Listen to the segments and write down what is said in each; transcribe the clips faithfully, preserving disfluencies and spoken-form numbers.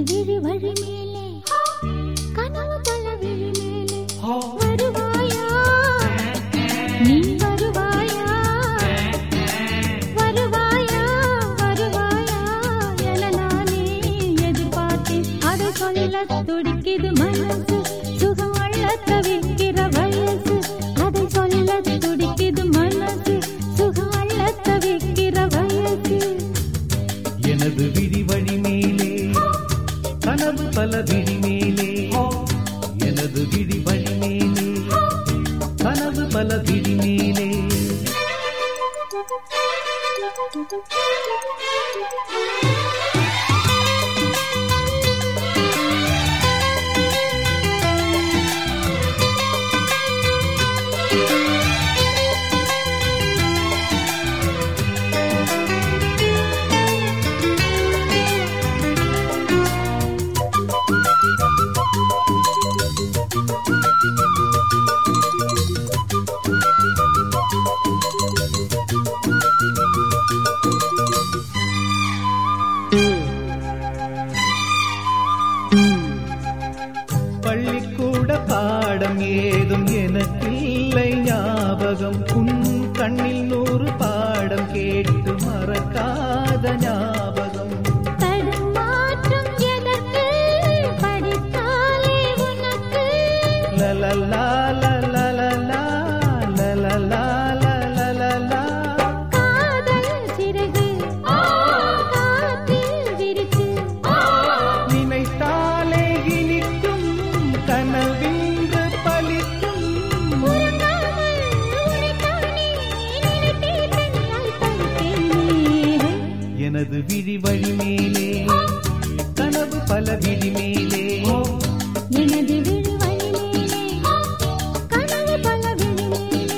விழி வழி மேலே கனவு பல விழி மேலே வருவாயா நீ வருவாயா வருவாயா வருவாயா என நானே எதிர்பார்த்தேன் அதை சொல்ல துடிக்குது மனசு சுகம் அள்ள தவிக்கிற வயசு அதை சொல்ல துடிக்குது மனசு சுகம் அள்ள தவிக்கிற வயசு எனது விழி வழி மேலே கனவு பல விழி மேலே எனது விழி வழி மேலே கனவு பல விழி மேலே பள்ளிக்கூட பாடம் ஏதும் எனக்கில்லை ஞாபகம் உன் கண்ணில் நூறு பாடம் கேட்டு மறக்காத ஞாபகம் தடுமாற்றம் எதற்கு படித்தாலே உனக்கு லலலா லலலா லலலா லலலா காதல் சிறகு காற்றில் விரித்து நினைத்தாலே இனிக்கும் கனவின்று பலிக்கும் உறங்காமல் உனைத்தானே நினைத்தே தனியாய் தவித்தேனே எனது விழி வழி மேலே கனவு பல விழி மேலே எனது விழி வழி மேலே கனவு பல விழி மேலே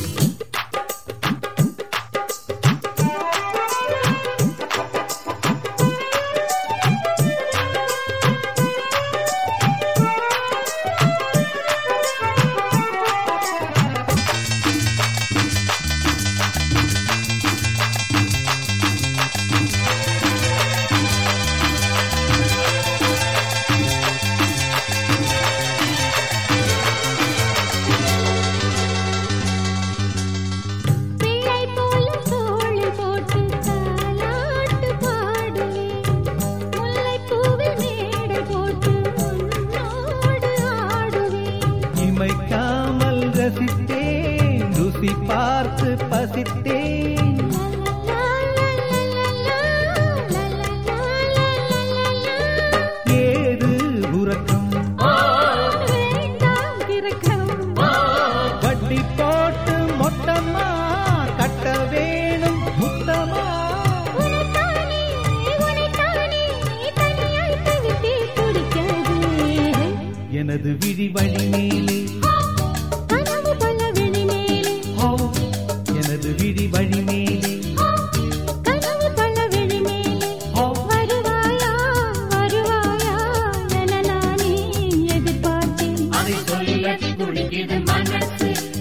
பிள்ளை போல தோள் போட்டு தாலாட்டு பாடுவேன் முல்லைப்பூவில் மேடை போட்டு உன்னோடு ஆடுவேன் இமைக்காமல் ரசித்தேன் ருசி பார்த்து பசித்தேன் ஏது உறக்கம் வேண்டாம் திறக்கம் வட்டி போட்டு மொத்தமா கட்ட வேணும் முத்தமா உனைத்தானே உனைத்தானே தனியாய் தவித்தே துடிக்காதே எனது விழி வழி மேலே கனவு பல விழி மேலே எனது விழி வழி மேலே கனவு பல விழி மேலே வருவாயா வருவாயா என நானே எதிர்பார்த்தேன் அதை சொல்ல துடிக்குது மனசு